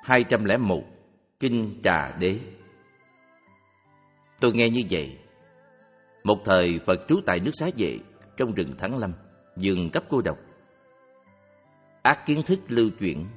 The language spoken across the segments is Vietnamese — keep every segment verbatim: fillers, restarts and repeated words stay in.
hai trăm lẻ một Kinh Trà Đế. Tôi nghe như vậy. Một thời Phật trú tại nước Xá Vệ, trong rừng Thắng Lâm, vườn cấp cô độc. Ác kiến thức lưu chuyển.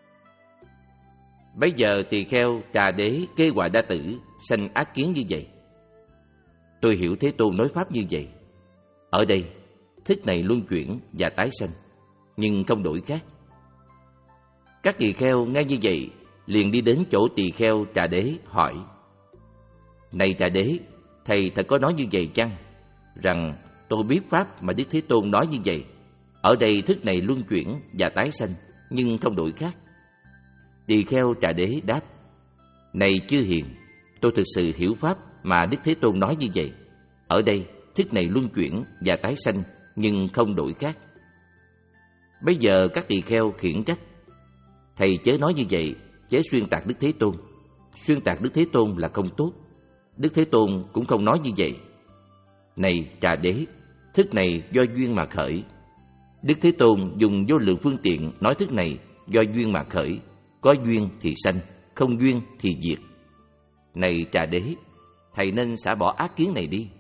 Bấy giờ tỳ kheo Trà Đế kê hoài đa tử sanh ác kiến như vậy. Tôi hiểu Thế Tôn nói pháp như vậy. Ở đây, thức này luân chuyển và tái sanh, nhưng không đổi khác. Các tỳ kheo nghe như vậy, liền đi đến chỗ tỳ kheo Trà Đế hỏi: Này Trà Đế, thầy thật có nói như vậy chăng? Rằng tôi biết pháp mà Đức Thế Tôn nói như vậy. Ở đây thức này luân chuyển và tái sanh, nhưng không đổi khác. Tỳ kheo Trà Đế đáp: Này chư hiền, tôi thực sự hiểu pháp mà Đức Thế Tôn nói như vậy. Ở đây thức này luân chuyển và tái sanh, nhưng không đổi khác. Bây giờ các tỳ kheo khiển trách: Thầy chớ nói như vậy, chớ xuyên tạc Đức Thế Tôn. Xuyên tạc Đức Thế Tôn là không tốt. Đức Thế Tôn cũng không nói như vậy. Này Trà Đế, thức này do duyên mà khởi. Đức Thế Tôn dùng vô lượng phương tiện nói thức này do duyên mà khởi. Có duyên thì sanh, không duyên thì diệt. Này Trà Đế, thầy nên xả bỏ ác kiến này đi.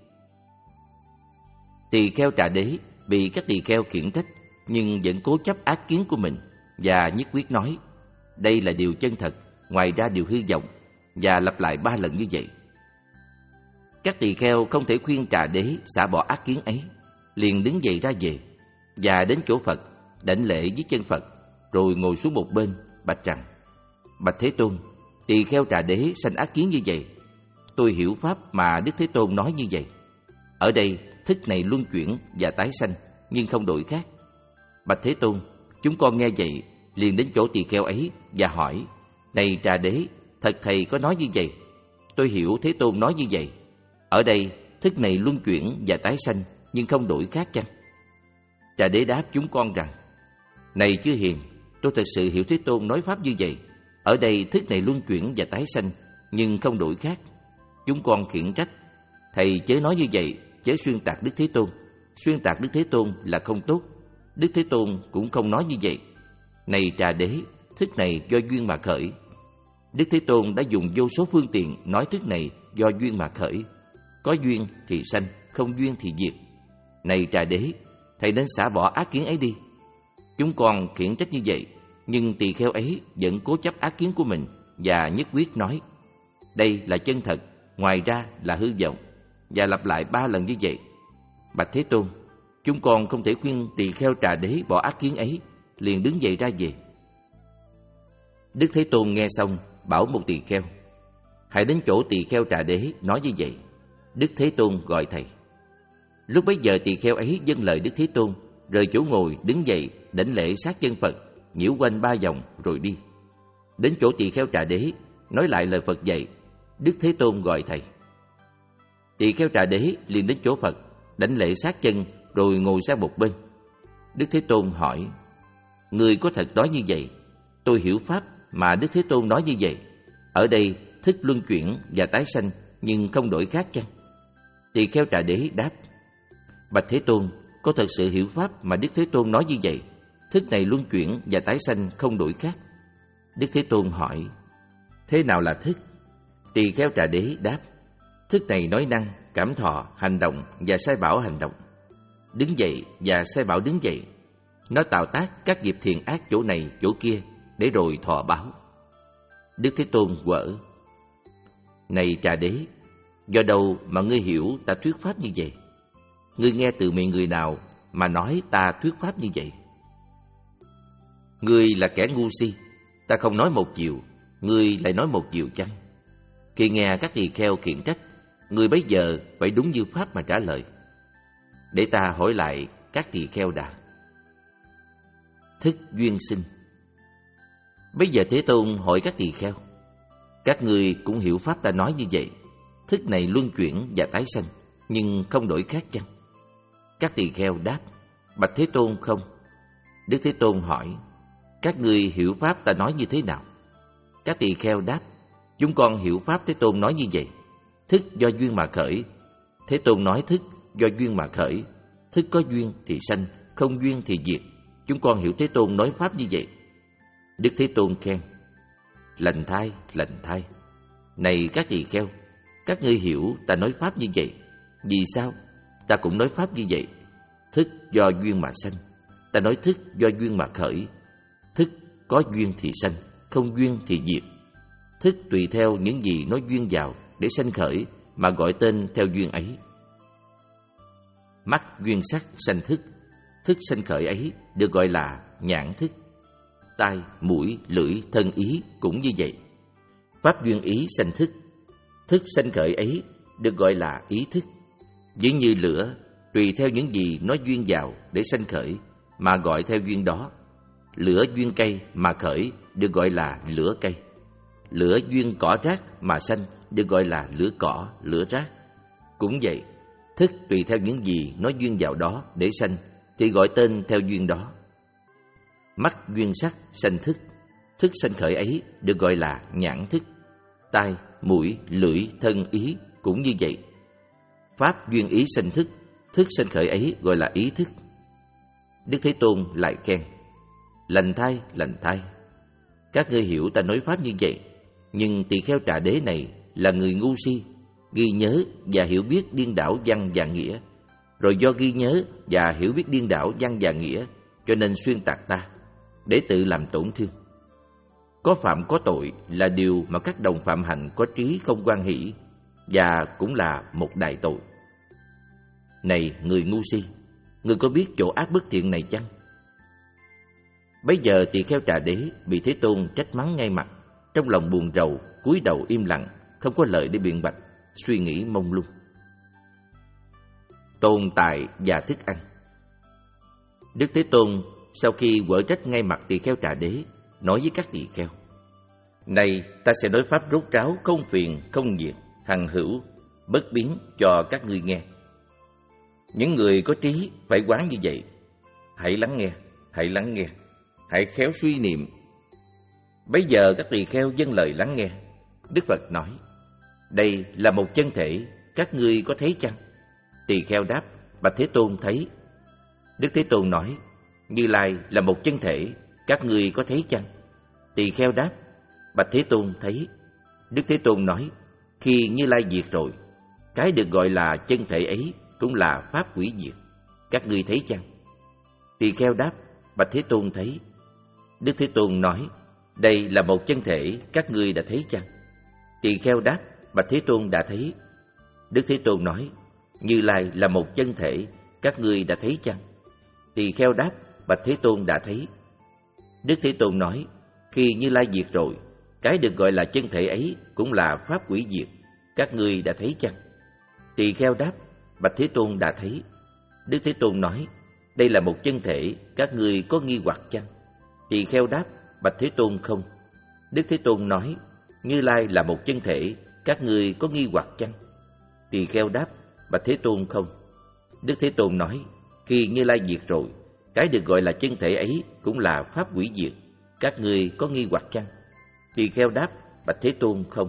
Tỳ kheo Trà Đế bị các tỳ kheo khiển trách, nhưng vẫn cố chấp ác kiến của mình và nhất quyết nói: Đây là điều chân thật, ngoài ra điều hư vọng, và lặp lại ba lần như vậy. Các tỳ kheo không thể khuyên Trà Đế xả bỏ ác kiến ấy, liền đứng dậy ra về, và đến chỗ Phật, đảnh lễ dưới chân Phật, rồi ngồi xuống một bên, bạch rằng: Bạch Thế Tôn, tỳ kheo Trà Đế sanh ác kiến như vậy. Tôi hiểu pháp mà Đức Thế Tôn nói như vậy. Ở đây thức này luân chuyển và tái sanh, nhưng không đổi khác. Bạch Thế Tôn, chúng con nghe vậy, liền đến chỗ tỳ kheo ấy và hỏi: Này Trà Đế, thật thầy có nói như vậy? Tôi hiểu Thế Tôn nói như vậy. Ở đây thức này luân chuyển và tái sanh, nhưng không đổi khác chăng? Trà Đế đáp chúng con rằng: Này chư hiền, tôi thật sự hiểu Thế Tôn nói pháp như vậy. Ở đây thức này luân chuyển và tái sanh, nhưng không đổi khác. Chúng con khiển trách: Thầy chớ nói như vậy, chớ xuyên tạc Đức Thế Tôn. Xuyên tạc Đức Thế Tôn là không tốt. Đức Thế Tôn cũng không nói như vậy. Này Trà Đế, thức này do duyên mà khởi. Đức Thế Tôn đã dùng vô số phương tiện nói thức này do duyên mà khởi. Có duyên thì sanh, không duyên thì diệt. Này Trà Đế, thầy nên xả bỏ ác kiến ấy đi. Chúng con khiển trách như vậy, nhưng tỳ kheo ấy vẫn cố chấp ác kiến của mình và nhất quyết nói: Đây là chân thật, ngoài ra là hư vọng, và lặp lại ba lần như vậy. Bạch Thế Tôn, chúng con không thể khuyên tỳ kheo Trà Đế bỏ ác kiến ấy, liền đứng dậy ra về. Đức Thế Tôn nghe xong, bảo một tỳ kheo: Hãy đến chỗ tỳ kheo Trà Đế nói như vậy. Đức Thế Tôn gọi thầy. Lúc bấy giờ tỳ kheo ấy vâng lời Đức Thế Tôn, rời chỗ ngồi đứng dậy, đảnh lễ sát chân Phật, nhiễu quanh ba vòng rồi đi. Đến chỗ tỳ kheo Trà Đế, nói lại lời Phật dạy. Đức Thế Tôn gọi thầy. Tỳ kheo Trà Đế liền đến chỗ Phật, đảnh lễ sát chân rồi ngồi sang một bên. Đức Thế Tôn hỏi: Người có thật nói như vậy? Tôi hiểu pháp mà Đức Thế Tôn nói như vậy. Ở đây thức luân chuyển và tái sanh, nhưng không đổi khác chăng? Tỳ kheo Trà Đế đáp: Bạch Thế Tôn, có thật sự hiểu pháp mà Đức Thế Tôn nói như vậy. Thức này luân chuyển và tái sanh, không đổi khác. Đức Thế Tôn hỏi: Thế nào là thức? Tỳ kheo Trà Đế đáp: Thức này nói năng, cảm thọ, hành động và sai bảo hành động, đứng dậy và sai bảo đứng dậy. Nó tạo tác các nghiệp thiện ác chỗ này chỗ kia, để rồi thọ báo. Đức Thế Tôn quở: Này Trà Đế, do đâu mà ngươi hiểu ta thuyết pháp như vậy? Ngươi nghe từ miệng người nào mà nói ta thuyết pháp như vậy? Ngươi là kẻ ngu si, ta không nói một chiều, ngươi lại nói một chiều chăng? Khi nghe các tỳ kheo khiển trách, ngươi bấy giờ phải đúng như pháp mà trả lời. Để ta hỏi lại các tỳ kheo đã. Thức duyên sinh. Bây giờ Thế Tôn hỏi các tỳ kheo: Các ngươi cũng hiểu pháp ta nói như vậy. Thức này luân chuyển và tái sanh, nhưng không đổi khác chăng? Các tỳ kheo đáp: Bạch Thế Tôn, không. Đức Thế Tôn hỏi: Các ngươi hiểu pháp ta nói như thế nào? Các tỳ kheo đáp: Chúng con hiểu pháp Thế Tôn nói như vậy. Thức do duyên mà khởi. Thế Tôn nói thức do duyên mà khởi. Thức có duyên thì sanh, không duyên thì diệt. Chúng con hiểu Thế Tôn nói pháp như vậy. Đức Thế Tôn khen: Lành thay, lành thay. Này các tỳ kheo, các ngươi hiểu ta nói pháp như vậy. Vì sao? Ta cũng nói pháp như vậy. Thức do duyên mà sanh, ta nói thức do duyên mà khởi. Thức có duyên thì sanh, không duyên thì diệt. Thức tùy theo những gì nó duyên vào để sanh khởi mà gọi tên theo duyên ấy. Mắt duyên sắc sanh thức, thức sanh khởi ấy được gọi là nhãn thức. Tai, mũi, lưỡi, thân ý cũng như vậy. Pháp duyên ý sanh thức, thức sanh khởi ấy được gọi là ý thức. Ví như lửa, tùy theo những gì nó duyên vào để sanh khởi mà gọi theo duyên đó. Lửa duyên cây mà khởi được gọi là lửa cây. Lửa duyên cỏ rác mà sanh được gọi là lửa cỏ, lửa rác. Cũng vậy, thức tùy theo những gì nó duyên vào đó để sanh thì gọi tên theo duyên đó. Mắt duyên sắc sanh thức, thức sanh khởi ấy được gọi là nhãn thức. Tai, mũi, lưỡi, thân ý cũng như vậy. Pháp duyên ý sanh thức, thức sanh khởi ấy gọi là ý thức. Đức Thế Tôn lại khen: Lành thay, lành thay. Các ngươi hiểu ta nói pháp như vậy, nhưng tỳ kheo Trà Đế này là người ngu si, ghi nhớ và hiểu biết điên đảo văn và nghĩa, rồi do ghi nhớ và hiểu biết điên đảo văn và nghĩa cho nên xuyên tạc ta, để tự làm tổn thương. Có phạm có tội là điều mà các đồng phạm hạnh có trí không hoan hỷ, và cũng là một đại tội. Này người ngu si, ngươi có biết chỗ ác bất thiện này chăng? Bấy giờ tỳ kheo Trà Đế bị Thế Tôn trách mắng ngay mặt, trong lòng buồn rầu, cúi đầu im lặng, không có lời để biện bạch, suy nghĩ mông lung. Tồn tại và thức ăn. Đức Thế Tôn sau khi quở trách ngay mặt tỳ kheo Trà Đế, nói với các tỳ kheo: Này, ta sẽ nói pháp rốt ráo, không phiền, không nhiệt, hằng hữu, bất biến cho các ngươi nghe. Những người có trí phải quán như vậy. Hãy lắng nghe, hãy lắng nghe, hãy khéo suy niệm. Bấy giờ các tỳ kheo vâng lời lắng nghe. Đức Phật nói: Đây là một chân thể, các ngươi có thấy chăng? Tỳ kheo đáp: Bạch Thế Tôn thấy. Đức Thế Tôn nói: Như Lai là một chân thể, các ngươi có thấy chăng? Tỳ kheo đáp: Bạch Thế Tôn thấy. Đức Thế Tôn nói: Khi Như Lai diệt rồi, cái được gọi là chân thể ấy cũng là pháp hủy diệt, các ngươi thấy chăng? Tỳ kheo đáp: Bạch Thế Tôn thấy. Đức Thế Tôn nói: Đây là một chân thể, các ngươi đã thấy chăng? Tỳ kheo đáp: Bạch Thế Tôn đã thấy. Đức Thế Tôn nói: Như Lai là một chân thể, các ngươi đã thấy chăng? Tỳ kheo đáp: Bạch Thế Tôn đã thấy. Đức Thế Tôn nói: Khi Như Lai diệt rồi, cái được gọi là chân thể ấy cũng là pháp hủy diệt, các ngươi đã thấy chăng? Tỳ kheo đáp: Bạch Thế Tôn đã thấy. Đức Thế Tôn nói: Đây là một chân thể, các ngươi có nghi hoặc chăng? Tỳ kheo đáp: Bạch Thế Tôn không. Đức Thế Tôn nói: Như Lai là một chân thể, các ngươi có nghi hoặc chăng? Tỳ kheo đáp: Bạch Thế Tôn không. Đức Thế Tôn nói: Khi Như Lai diệt rồi, cái được gọi là chân thể ấy cũng là pháp hủy diệt, các ngươi có nghi hoặc chăng? Tỳ kheo đáp: Bạch Thế Tôn không.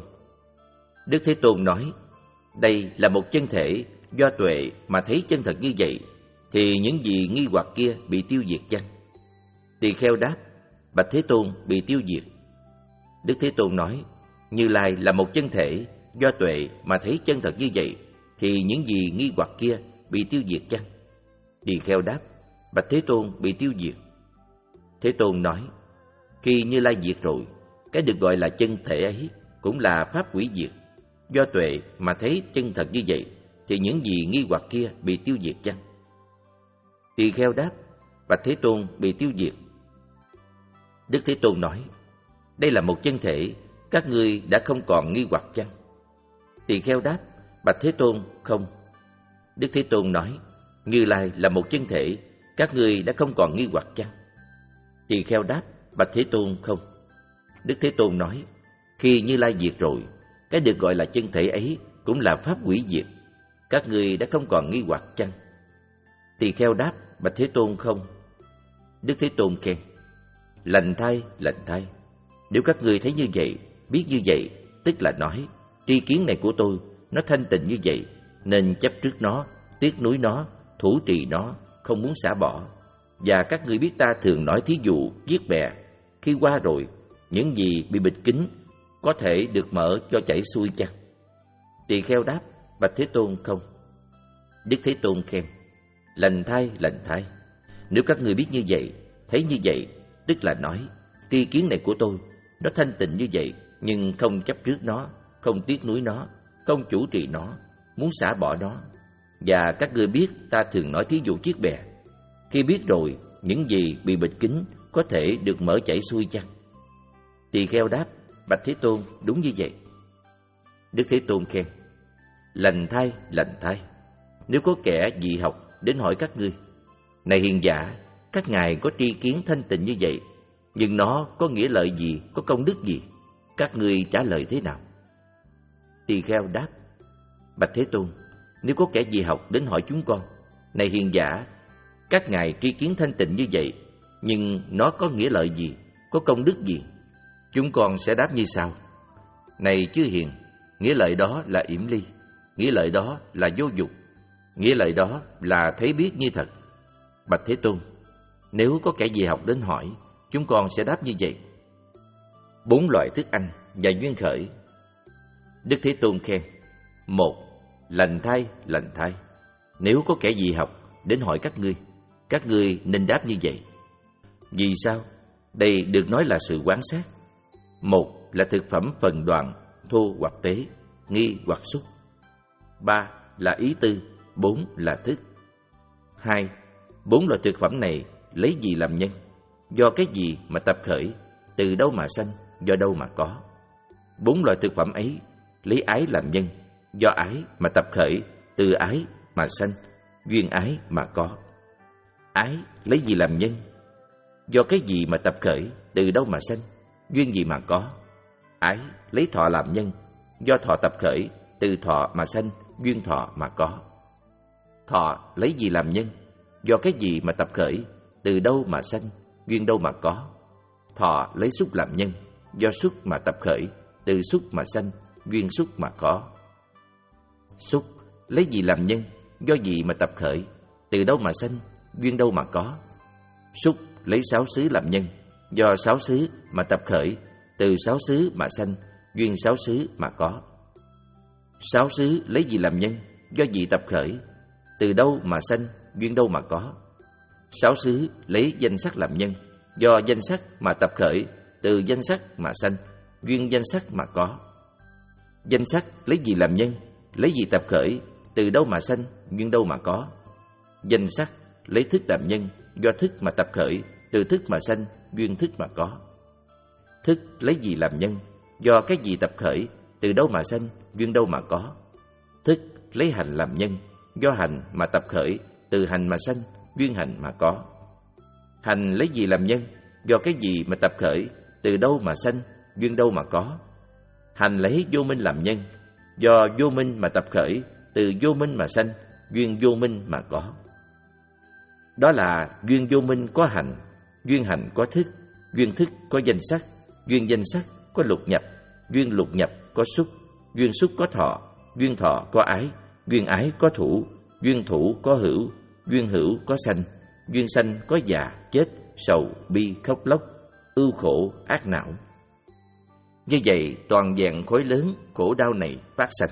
Đức Thế Tôn nói: Đây là một chân thể, do tuệ mà thấy chân thật như vậy, thì những gì nghi hoặc kia bị tiêu diệt chăng? Tỳ kheo đáp: Bạch Thế Tôn bị tiêu diệt. Đức Thế Tôn nói: Như Lai là một chân thể, do tuệ mà thấy chân thật như vậy, thì những gì nghi hoặc kia bị tiêu diệt chăng? Tỳ kheo đáp: Bạch Thế Tôn bị tiêu diệt. Thế Tôn nói: Khi Như Lai diệt rồi, cái được gọi là chân thể ấy cũng là pháp hủy diệt, do tuệ mà thấy chân thật như vậy, thì những gì nghi hoặc kia bị tiêu diệt chăng? Tỳ kheo đáp: Bạch Thế Tôn bị tiêu diệt. Đức Thế Tôn nói: Đây là một chân thể, các ngươi đã không còn nghi hoặc chăng? Tỳ kheo đáp: Bạch Thế Tôn không. Đức Thế Tôn nói: Như Lai là một chân thể, các ngươi đã không còn nghi hoặc chăng? Tỳ kheo đáp: Bạch Thế Tôn không. Đức Thế Tôn nói: Khi Như Lai diệt rồi, cái được gọi là chân thể ấy cũng là pháp hủy diệt, các ngươi đã không còn nghi hoặc chăng? Tỳ kheo đáp: Bạch Thế Tôn không. Đức Thế Tôn khen: Lành thay, lành thay. Nếu các ngươi thấy như vậy, biết như vậy, tức là nói tri kiến này của tôi nó thanh tịnh như vậy, nên chấp trước nó, tiếc nuối nó, thủ trì nó, không muốn xả bỏ. Và các ngươi biết ta thường nói thí dụ giết bè, khi qua rồi những gì bị bịt kín có thể được mở cho chảy xuôi chăng? Tỳ kheo đáp: Bạch Thế Tôn, không. Đức Thế Tôn khen: Lành thay, lành thay. Nếu các ngươi biết như vậy, thấy như vậy, tức là nói tri kiến này của tôi, nó thanh tịnh như vậy, nhưng không chấp trước nó, không tiếc nuối nó, không chủ trì nó, muốn xả bỏ nó. Và các ngươi biết ta thường nói thí dụ chiếc bè. Khi biết rồi, những gì bị bịt kín có thể được mở chảy xuôi chăng? Tỳ kheo đáp: Bạch Thế Tôn, đúng như vậy. Đức Thế Tôn khen: Lành thay, lành thay. Nếu có kẻ dị học đến hỏi các ngươi: Này hiền giả, các ngài có tri kiến thanh tịnh như vậy, nhưng nó có nghĩa lợi gì, có công đức gì? Các ngươi trả lời thế nào? Tỳ kheo đáp: Bạch Thế Tôn, nếu có kẻ dị học đến hỏi chúng con: Này hiền giả, các ngài tri kiến thanh tịnh như vậy, nhưng nó có nghĩa lợi gì, có công đức gì? Chúng con sẽ đáp như sau: Này chư hiền, nghĩa lợi đó là yểm ly, nghĩa lợi đó là vô dục, nghĩa lợi đó là thấy biết như thật. Bạch Thế Tôn, nếu có kẻ dị học đến hỏi, chúng con sẽ đáp như vậy. Bốn loại thức ăn và duyên khởi. Đức Thế Tôn khen: Một, lành thay, lành thay. Nếu có kẻ dị học đến hỏi các ngươi, các ngươi nên đáp như vậy. Vì sao? Đây được nói là sự quán sát. Một là thực phẩm phần đoạn, thô hoặc tế, nghi hoặc xúc. Ba là ý tư. Bốn là thức. Hai, bốn loại thực phẩm này lấy gì làm nhân? Do cái gì mà tập khởi? Từ đâu mà sanh? Do đâu mà có? Bốn loại thực phẩm ấy lấy ái làm nhân, do ái mà tập khởi, từ ái mà sanh, duyên ái mà có. Ái lấy gì làm nhân? Do cái gì mà tập khởi, từ đâu mà sanh, duyên gì mà có? Ái lấy thọ làm nhân, do thọ tập khởi, từ thọ mà sanh, duyên thọ mà có. Thọ lấy gì làm nhân? Do cái gì mà tập khởi, từ đâu mà sanh, duyên đâu mà có? Thọ lấy xúc làm nhân, do xúc mà tập khởi, từ xúc mà sanh, duyên xúc mà có. Xúc lấy gì làm nhân? Do gì mà tập khởi, từ đâu mà sanh, duyên đâu mà có? Xúc lấy sáu xứ làm nhân, do sáu xứ mà tập khởi, từ sáu xứ mà sanh, duyên sáu xứ mà có. Sáu xứ lấy gì làm nhân? Do gì tập khởi, từ đâu mà sanh, duyên đâu mà có? Sáu xứ lấy danh sắc làm nhân, do danh sắc mà tập khởi, từ danh sắc mà sanh, duyên danh sắc mà có. Danh sắc lấy gì làm nhân? Lấy gì tập khởi, từ đâu mà sanh, duyên đâu mà có? Danh sắc lấy thức làm nhân, do thức mà tập khởi, từ thức mà sanh, duyên thức mà có. Thức lấy gì làm nhân? Do cái gì tập khởi, từ đâu mà sanh, duyên đâu mà có? Thức lấy hành làm nhân, do hành mà tập khởi, từ hành mà sanh, duyên hành mà có. Hành lấy gì làm nhân? Do cái gì mà tập khởi, từ đâu mà sanh, duyên đâu mà có? Hành lấy vô minh làm nhân, do vô minh mà tập khởi, từ vô minh mà sanh, duyên vô minh mà có. Đó là duyên vô minh có hành, duyên hành có thức, duyên thức có danh sắc, duyên danh sắc có lục nhập, duyên lục nhập có xúc, duyên xúc có thọ, duyên thọ có ái, duyên ái có thủ, duyên thủ có hữu, duyên hữu có sanh, duyên sanh có già, chết, sầu, bi, khóc lóc, ưu khổ, ác não. Như vậy toàn vẹn khối lớn khổ đau này phát sanh.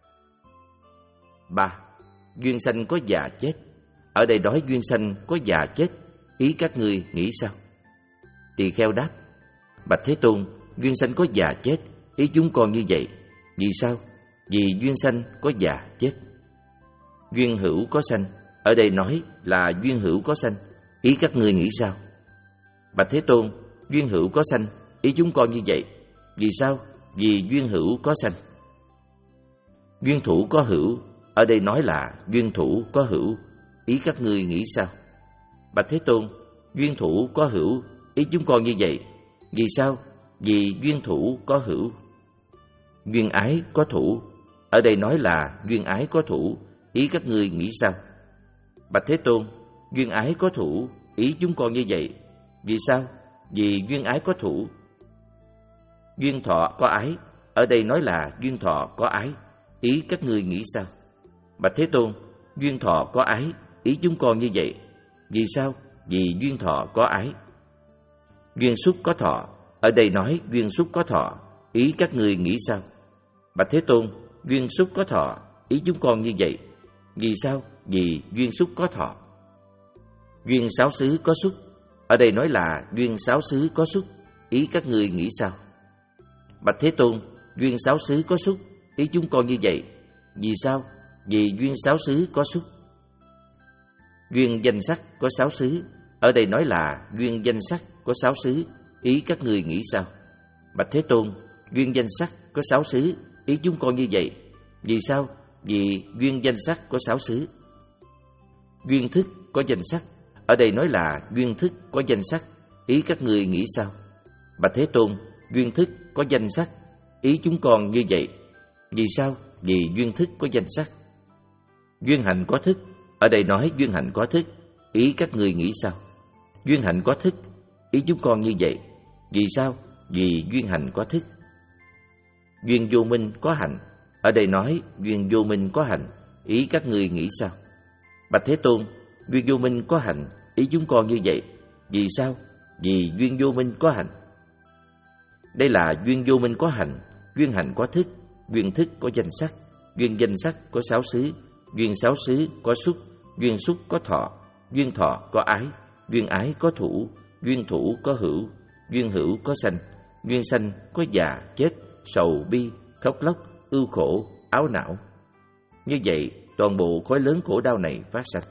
Ba, duyên sanh có già chết. Ở đây nói duyên sanh có già chết, ý các ngươi nghĩ sao? Tỳ kheo đáp: Bạch Thế Tôn, duyên sanh có già chết, ý chúng con như vậy. Vì sao? Vì duyên sanh có già chết. Duyên hữu có sanh, ở đây nói là duyên hữu có sanh, ý các ngươi nghĩ sao? Bạch Thế Tôn, duyên hữu có sanh, ý chúng con như vậy. Vì sao? Vì duyên hữu có sanh. Duyên thủ có hữu, ở đây nói là duyên thủ có hữu, ý các ngươi nghĩ sao? Bạch Thế Tôn, duyên thủ có hữu, ý chúng con như vậy. Vì sao? Vì duyên thủ có hữu. Duyên ái có thủ, ở đây nói là duyên ái có thủ, ý các ngươi nghĩ sao? Bạch Thế Tôn, duyên ái có thủ, ý chúng con như vậy. Vì sao? Vì duyên ái có thủ. Duyên thọ có ái, ở đây nói là duyên thọ có ái, ý các ngươi nghĩ sao? Bạch Thế Tôn, duyên thọ có ái, ý chúng con như vậy. Vì sao? Vì duyên thọ có ái. Duyên xúc có thọ, ở đây nói duyên xúc có thọ, ý các ngươi nghĩ sao? Bạch Thế Tôn, duyên xúc có thọ, ý chúng con như vậy. Vì sao? Vì duyên xúc có thọ. Duyên sáu xứ có xúc, ở đây nói là duyên sáu xứ có xúc, ý các ngươi nghĩ sao? Bạch Thế Tôn, duyên sáu xứ có xúc, ý chúng con như vậy. Vì sao? Vì duyên sáu xứ có xúc. Duyên danh sắc có sáu xứ, ở đây nói là duyên danh sắc có sáu xứ, ý các ngươi nghĩ sao? Bạch Thế Tôn, duyên danh sắc có sáu xứ, ý chúng con như vậy. Vì sao? Vì duyên danh sắc có sáu xứ. Duyên thức có danh sắc, ở đây nói là duyên thức có danh sắc, ý các ngươi nghĩ sao? Bạch Thế Tôn, duyên thức có danh sắc, ý chúng con như vậy. Vì sao? Vì duyên thức có danh sắc. Duyên hạnh có thức, ở đây nói duyên hạnh có thức, ý các ngươi nghĩ sao? Duyên hạnh có thức, ý chúng con như vậy. Vì sao? Vì duyên hạnh có thức. Duyên vô minh có hạnh, ở đây nói duyên vô minh có hạnh, ý các ngươi nghĩ sao? Bạch Thế Tôn, duyên vô minh có hạnh, ý chúng con như vậy. Vì sao? Vì duyên vô minh có hạnh. Đây là duyên vô minh có hạnh, duyên hạnh có thức, duyên thức có danh sắc, duyên danh sắc có sáu xứ, duyên sáu xứ có xúc, duyên xúc có thọ, duyên thọ có ái, duyên ái có thủ, duyên thủ có hữu, duyên hữu có sanh, duyên sanh có già, chết, sầu, bi, khóc lóc, ưu khổ, áo não. Như vậy, toàn bộ khối lớn khổ đau này phát sanh.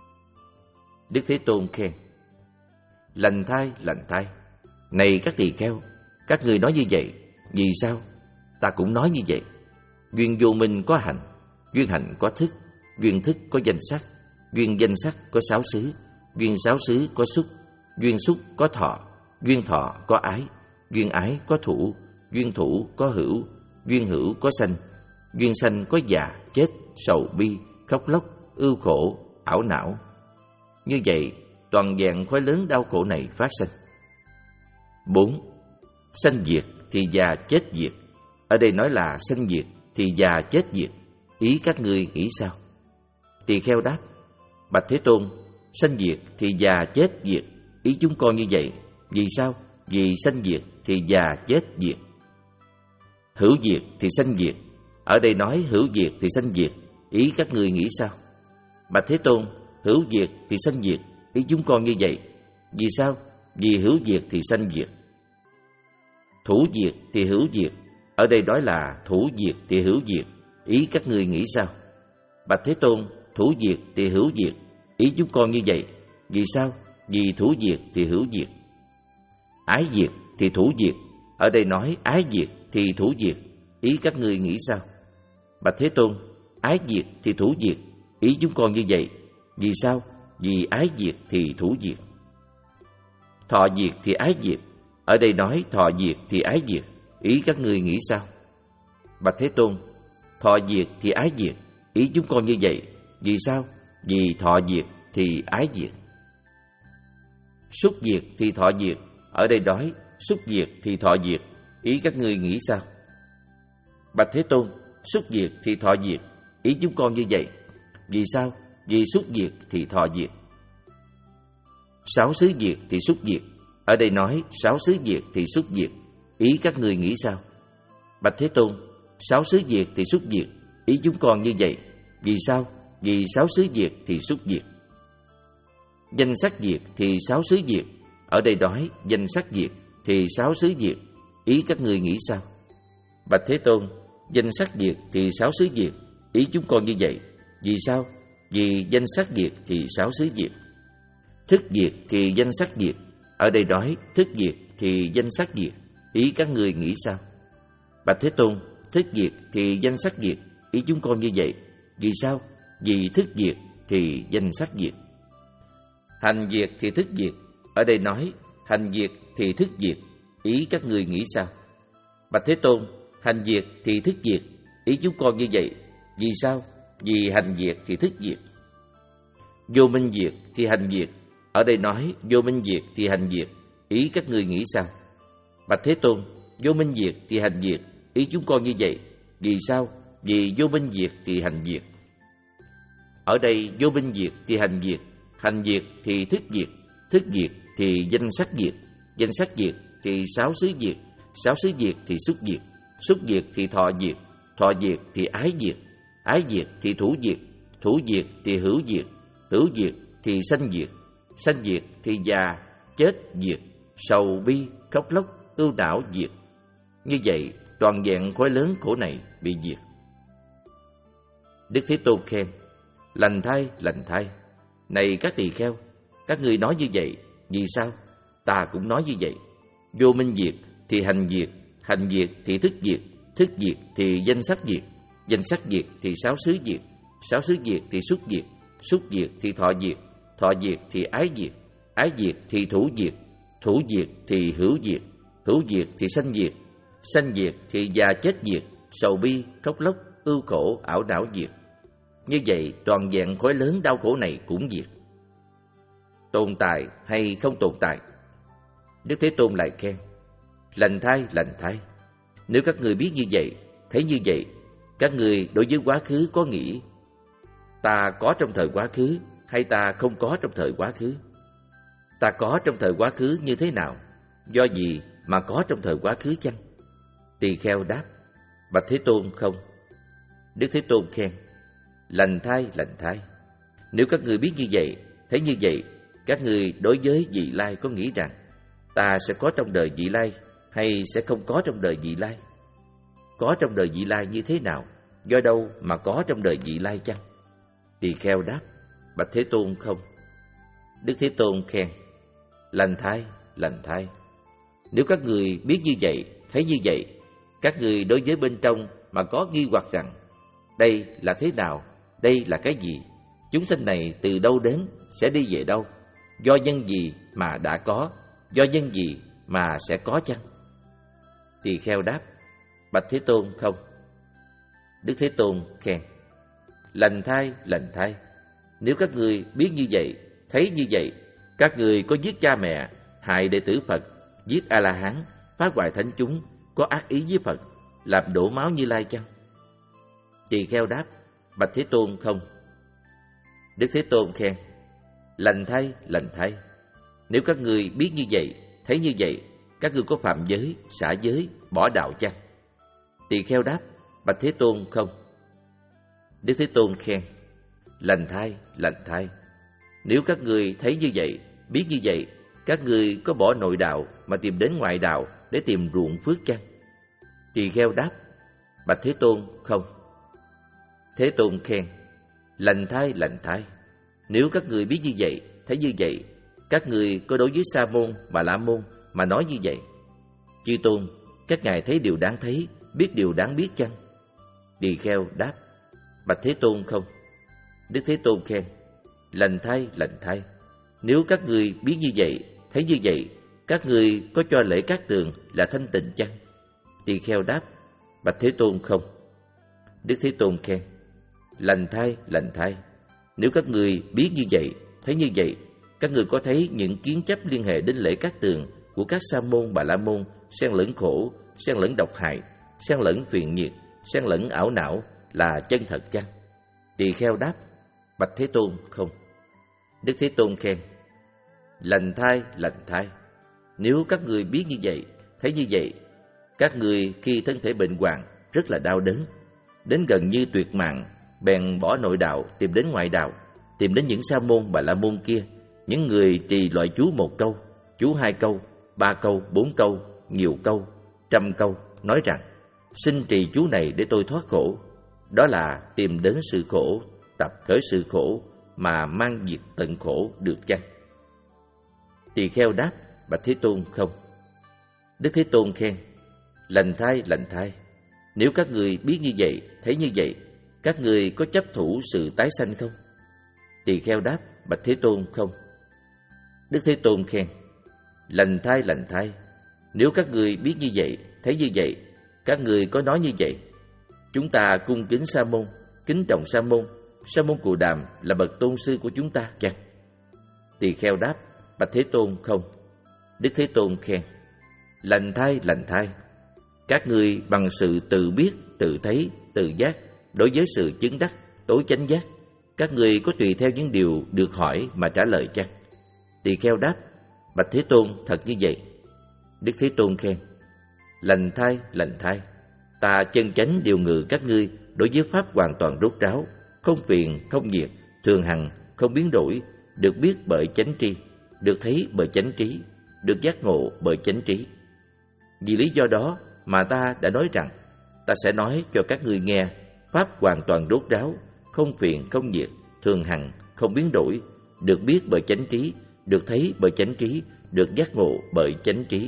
Đức Thế Tôn khen: lành thai, lành thai. Này các tỳ kheo, các ngươi nói như vậy. Vì sao? Ta cũng nói như vậy. Duyên vô minh có hạnh, duyên hạnh có thức, duyên thức có danh sắc, duyên danh sắc có sáu xứ, duyên sáu xứ có xúc, duyên xúc có thọ, duyên thọ có ái, duyên ái có thủ, duyên thủ có hữu, duyên hữu có sanh, duyên sanh có già, chết, sầu, bi, khóc lóc, ưu khổ, ảo não. Như vậy, toàn vẹn khối lớn đau khổ này phát sinh. Bốn. Sanh diệt thì già chết diệt, ở đây nói là sanh diệt thì già chết diệt, ý các ngươi nghĩ sao? Tỳ kheo đáp: Bạch Thế Tôn, sanh diệt thì già chết diệt, ý chúng con như vậy. Vì sao? Vì sanh diệt thì già chết diệt. Hữu diệt thì sanh diệt, ở đây nói hữu diệt thì sanh diệt, ý các ngươi nghĩ sao? Bạch Thế Tôn, hữu diệt thì sanh diệt, ý chúng con như vậy. Vì sao? Vì hữu diệt thì sanh diệt. Thủ diệt thì hữu diệt, ở đây nói là thủ diệt thì hữu diệt, ý các ngươi nghĩ sao? Bạch Thế Tôn, thủ diệt thì hữu diệt, ý chúng con như vậy. Vì sao? Vì thủ diệt thì hữu diệt. Ái diệt thì thủ diệt, ở đây nói ái diệt thì thủ diệt, ý các ngươi nghĩ sao? Bạch Thế Tôn, ái diệt thì thủ diệt, ý chúng con như vậy. Vì sao? Vì ái diệt thì thủ diệt. Thọ diệt thì ái diệt, ở đây nói thọ diệt thì ái diệt, ý các ngươi nghĩ sao? Bạch Thế Tôn, thọ diệt thì ái diệt, ý chúng con như vậy. Vì sao? Vì thọ diệt thì ái diệt. Xúc diệt thì thọ diệt, ở đây nói xúc diệt thì thọ diệt, ý các ngươi nghĩ sao? Bạch Thế Tôn, xúc diệt thì thọ diệt, ý chúng con như vậy. Vì sao? Vì xúc diệt thì thọ diệt. Sáu xứ diệt thì xúc diệt, ở đây nói sáu xứ diệt thì xúc diệt, ý các ngươi nghĩ sao? Bạch Thế Tôn, sáu xứ diệt thì xúc diệt, ý chúng con như vậy. Vì sao? Vì sáu xứ diệt thì xúc diệt. Danh sắc diệt thì sáu xứ diệt, ở đây nói danh sắc diệt thì sáu xứ diệt, ý các ngươi nghĩ sao? Bạch Thế Tôn, danh sắc diệt thì sáu xứ diệt, ý chúng con như vậy. Vì sao? Vì danh sắc diệt thì sáu xứ diệt. Thức diệt thì danh sắc diệt, ở đây nói thức diệt thì danh sắc diệt, ý các ngươi nghĩ sao? Bạch Thế Tôn, thức diệt thì danh sắc diệt, ý chúng con như vậy. Vì sao? Vì thức diệt thì danh sắc diệt. Hành diệt thì thức diệt, ở đây nói hành diệt thì thức diệt, ý các ngươi nghĩ sao? Bạch Thế Tôn, hành diệt thì thức diệt, ý chúng con như vậy. Vì sao? Vì hành diệt thì thức diệt. Vô minh diệt thì hành diệt, ở đây nói vô minh diệt thì hành diệt, ý các ngươi nghĩ sao? Bạch Thế Tôn, vô minh diệt thì hành diệt, ý chúng con như vậy. Vì sao? Vì vô minh diệt thì hành diệt. Ở đây vô minh diệt thì hành diệt, hành diệt thì thức diệt, thức diệt thì danh sắc diệt, danh sắc diệt thì sáu xứ diệt, sáu xứ diệt thì xúc diệt, xúc diệt thì thọ diệt, thọ diệt thì ái diệt, ái diệt thì thủ diệt, thủ diệt thì hữu diệt, hữu diệt thì sanh diệt, sanh diệt thì già, chết diệt, sầu bi, khóc lóc, ưu não diệt. Như vậy, toàn vẹn khối lớn khổ này bị diệt. Đức Thế Tôn khen: lành thay, lành thay. Này các tỳ kheo, các ngươi nói như vậy, vì sao? Ta cũng nói như vậy. Vô minh diệt thì hành diệt, hành diệt thì thức diệt, thức diệt thì danh sắc diệt, danh sắc diệt thì sáu xứ diệt, sáu xứ diệt thì xúc diệt, xúc diệt thì thọ diệt, thọ diệt thì ái diệt, ái diệt thì thủ diệt, thủ diệt thì hữu diệt, hữu diệt thì sanh diệt, sanh diệt thì già chết diệt, sầu bi, khóc lóc, ưu khổ, ảo não diệt. Như vậy, toàn vẹn khối lớn đau khổ này cũng diệt. Tồn tại hay không tồn tại? Đức Thế Tôn lại khen: lành thay, lành thay. Nếu các người biết như vậy, thấy như vậy, các người đối với quá khứ có nghĩ ta có trong thời quá khứ hay ta không có trong thời quá khứ? Ta có trong thời quá khứ như thế nào? Do gì mà có trong thời quá khứ chăng? Tỳ kheo đáp: bạch Thế Tôn, không. Đức Thế Tôn khen: lành thay, lành thay. Nếu các người biết như vậy, thấy như vậy, các người đối với vị lai có nghĩ rằng ta sẽ có trong đời vị lai hay sẽ không có trong đời vị lai? Có trong đời vị lai như thế nào? Do đâu mà có trong đời vị lai chăng? Tỳ kheo đáp: bạch Thế Tôn, không. Đức Thế Tôn khen: lành thay, lành thay. Nếu các người biết như vậy, thấy như vậy, các người đối với bên trong mà có nghi hoặc rằng đây là thế nào, đây là cái gì, chúng sanh này từ đâu đến, sẽ đi về đâu, do nhân gì mà đã có, do nhân gì mà sẽ có chăng? Tỳ kheo đáp: bạch Thế Tôn, không. Đức Thế Tôn khen: lành thay, lành thay. Nếu các người biết như vậy, thấy như vậy, các người có giết cha mẹ, hại đệ tử Phật, giết A-la-hán, phá hoại thánh chúng, có ác ý với Phật, làm đổ máu Như Lai chăng? Tỳ kheo đáp: bạch Thế Tôn, không. Đức Thế Tôn khen: lành thay, lành thay. Nếu các người biết như vậy, thấy như vậy, các ngươi có phạm giới, xả giới, bỏ đạo chăng? Tỳ kheo đáp: bạch Thế Tôn, không. Đức Thế Tôn khen: lành thay, lành thay. Nếu các người thấy như vậy, biết như vậy, các người có bỏ nội đạo mà tìm đến ngoại đạo để tìm ruộng phước chăng? Tỳ kheo đáp: bạch Thế Tôn, không. Thế Tôn khen: lành thay, lành thay. Nếu các người biết như vậy, thấy như vậy, các người có đối với Sa môn và La môn mà nói như vậy: chư Tôn, các ngài thấy điều đáng thấy, biết điều đáng biết chăng? Tỳ kheo đáp: bạch Thế Tôn, không. Đức Thế Tôn khen: lành thay, lành thay. Nếu các người biết như vậy, thấy như vậy, các người có cho lễ Cát Tường là thanh tịnh chăng? Tỳ kheo đáp: bạch Thế Tôn, không. Đức Thế Tôn khen: lành thay, lành thay. Nếu các người biết như vậy, thấy như vậy, các người có thấy những kiến chấp liên hệ đến lễ Cát Tường của các Sa môn Bà La môn xen lẫn khổ, xen lẫn độc hại, xen lẫn phiền nhiệt, xen lẫn ảo não là chân thật chăng? Tỳ kheo đáp: bạch Thế Tôn, không. Đức Thế Tôn khen: lành thay, lành thay. Nếu các người biết như vậy, thấy như vậy, các người khi thân thể bệnh hoạn rất là đau đớn, đến gần như tuyệt mạng, bèn bỏ nội đạo tìm đến ngoại đạo, tìm đến những Sa môn Bà La môn kia, những người trì loại chú một câu, chú hai câu, ba câu, bốn câu, nhiều câu, trăm câu, nói rằng: xin trì chú này để tôi thoát khổ. Đó là tìm đến sự khổ, tập khởi sự khổ mà mang diệt tận khổ được chăng? Tỳ kheo đáp: bạch Thế Tôn, không. Đức Thế Tôn khen: lành thay, lành thay. Nếu các người biết như vậy, thấy như vậy, các người có chấp thủ sự tái sanh không? Tỳ kheo đáp: bạch Thế Tôn, không. Đức Thế Tôn khen: lành thay, lành thay. Nếu các người biết như vậy, thấy như vậy, các người có nói như vậy: chúng ta cung kính Sa môn, kính trọng Sa môn, Sa môn Cù Đàm là bậc tôn sư của chúng ta chăng? Tỳ kheo đáp: bạch Thế Tôn, không. Đức Thế Tôn khen: lành thay, lành thay. Các ngươi bằng sự tự biết, tự thấy, tự giác, đối với sự chứng đắc, tối chánh giác, các ngươi có tùy theo những điều được hỏi mà trả lời chăng? Tỳ kheo đáp: bạch Thế Tôn, thật như vậy. Đức Thế Tôn khen: Lành thai, lành thai, ta chân chánh điều ngự các ngươi đối với pháp hoàn toàn rốt ráo, không phiền, không nhiệt, thường hằng, không biến đổi, được biết bởi chánh tri, được thấy bởi chánh trí, được giác ngộ bởi chánh trí. Vì lý do đó mà ta đã nói rằng, ta sẽ nói cho các ngươi nghe pháp hoàn toàn rốt ráo, không phiền, không nhiệt, thường hằng, không biến đổi, được biết bởi chánh trí, được thấy bởi chánh trí, được giác ngộ bởi chánh trí.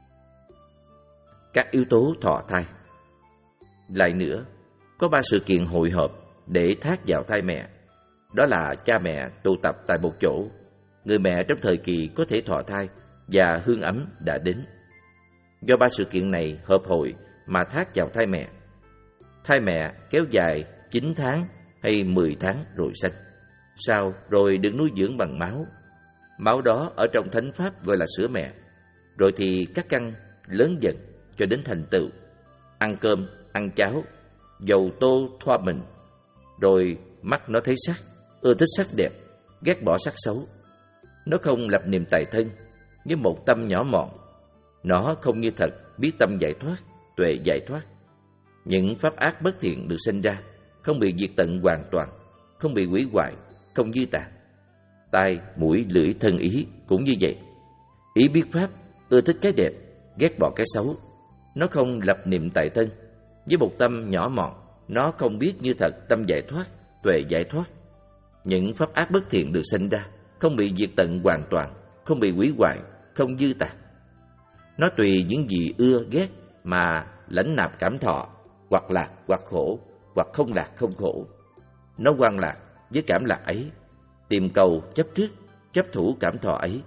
Các yếu tố thọ thai. Lại nữa, có ba sự kiện hội họp để thác vào thai mẹ. Đó là cha mẹ tụ tập tại một chỗ, người mẹ trong thời kỳ có thể thọ thai và hương ấm đã đến. Do ba sự kiện này hợp hội mà thác vào thai mẹ. Thai mẹ kéo dài chín tháng hay mười tháng rồi sanh. Sau rồi được nuôi dưỡng bằng máu. Máu đó ở trong thánh pháp gọi là sữa mẹ. Rồi thì các căn lớn dần cho đến thành tựu. Ăn cơm, ăn cháo, dầu tô thoa mình. Rồi mắt nó thấy sắc, ưa thích sắc đẹp, ghét bỏ sắc xấu. Nó không lập niệm tài thân như một tâm nhỏ mọn. Nó không như thật biết tâm giải thoát, tuệ giải thoát. Những pháp ác bất thiện được sinh ra không bị diệt tận hoàn toàn, không bị hủy hoại, không dư tàn. Tai, mũi, lưỡi, thân ý cũng như vậy. Ý biết pháp, ưa thích cái đẹp, ghét bỏ cái xấu. Nó không lập niệm tại thân với một tâm nhỏ mọn. Nó không biết như thật tâm giải thoát, tuệ giải thoát. Những pháp ác bất thiện được sinh ra không bị diệt tận hoàn toàn, không bị hủy hoại, không dư tàn. Nó tùy những gì ưa ghét mà lãnh nạp cảm thọ, hoặc lạc hoặc khổ, hoặc không lạc không khổ. Nó hoan lạc với cảm lạc ấy, tìm cầu chấp trước, chấp thủ cảm thọ ấy.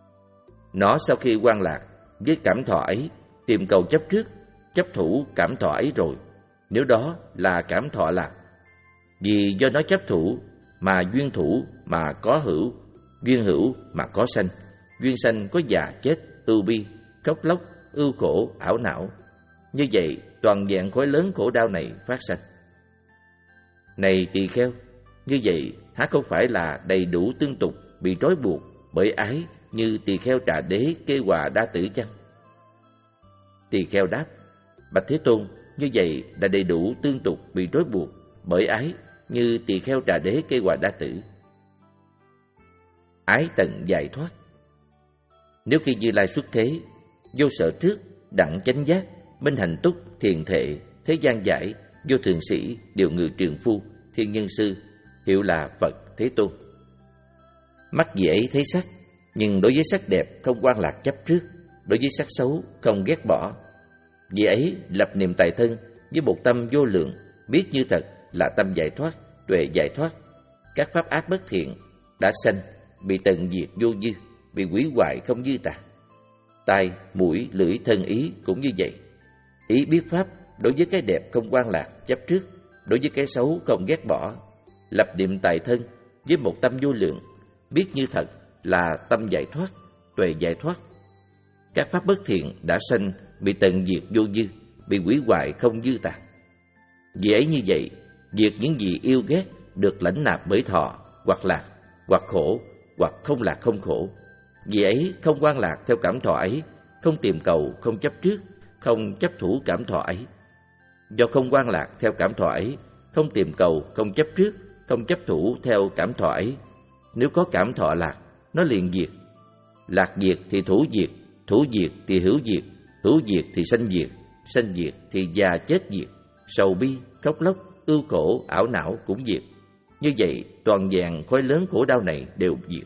Nó sau khi hoan lạc với cảm thọ ấy, tìm cầu chấp trước, chấp thủ cảm thọ ấy rồi, nếu đó là cảm thọ lạc. Vì do nó chấp thủ mà duyên thủ mà có hữu, duyên hữu mà có sanh, duyên sanh có già chết, ưu bi, khóc lóc, ưu khổ, ảo não. Như vậy toàn dạng khối lớn khổ đau này phát sanh. Này tỳ kheo, như vậy há không phải là đầy đủ tương tục bị trói buộc bởi ái như tỳ kheo Trà Đế Kê Hòa Đa Tử chăng? Tỳ kheo đáp: Bạch Thế Tôn, như vậy là đầy đủ tương tục bị trói buộc bởi ái như tỳ kheo Trà Đế Kê Hòa Đa Tử. Ái tận giải thoát. Nếu khi Như Lai xuất thế, vô sở trước, đặng chánh giác, minh hạnh túc, thiền thệ, thế gian giải, vô thường sĩ, điều ngự trường phu, thiên nhân sư, hiệu là Phật Thế Tôn. Mắt vì ấy thấy sắc, nhưng đối với sắc đẹp không quan lạc chấp trước, đối với sắc xấu không ghét bỏ. Vì ấy lập niệm tài thân với một tâm vô lượng, biết như thật là tâm giải thoát, tuệ giải thoát. Các pháp ác bất thiện đã sanh, bị tận diệt vô dư, bị hủy hoại không dư tàn. Tai, mũi, lưỡi, thân ý cũng như vậy. Ý biết pháp đối với cái đẹp không quan lạc chấp trước, đối với cái xấu không ghét bỏ. Lập niệm tài thân với một tâm vô lượng, biết như thật là tâm giải thoát, tuệ giải thoát. Các pháp bất thiện đã sanh, bị tận diệt vô dư, bị hủy hoại không dư tàn. Vì ấy như vậy, diệt những gì yêu ghét được lãnh nạp bởi thọ, hoặc lạc, hoặc khổ, hoặc không lạc không khổ. Vì ấy không quan lạc theo cảm thọ ấy, không tìm cầu, không chấp trước, không chấp thủ cảm thọ ấy. Do không quan lạc theo cảm thọ ấy, không tìm cầu, không chấp trước, không chấp thủ theo cảm thọ ấy, nếu có cảm thọ lạc, nó liền diệt. Lạc diệt thì thủ diệt, thủ diệt thì hữu diệt, hữu diệt thì sanh diệt, sanh diệt thì già chết diệt, sầu bi, khóc lóc, ưu khổ, ảo não cũng diệt. Như vậy toàn vẹn khối lớn khổ đau này đều diệt.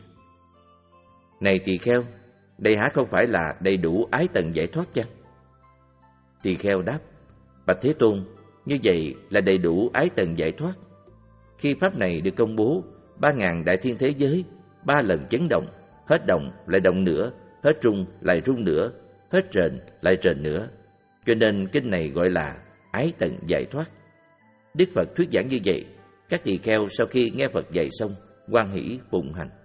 Này tỳ kheo, đây há không phải là đầy đủ ái tận giải thoát chăng? Tỳ kheo đáp: Bạch Thế Tôn, như vậy là đầy đủ ái tận giải thoát. Khi pháp này được công bố, ba ngàn đại thiên thế giới ba lần chấn động, hết động lại động nữa, hết rung lại rung nữa, hết rền lại rền nữa. Cho nên kinh này gọi là ái tận giải thoát. Đức Phật thuyết giảng như vậy, các tỳ kheo sau khi nghe Phật dạy xong, hoan hỷ phụng hành.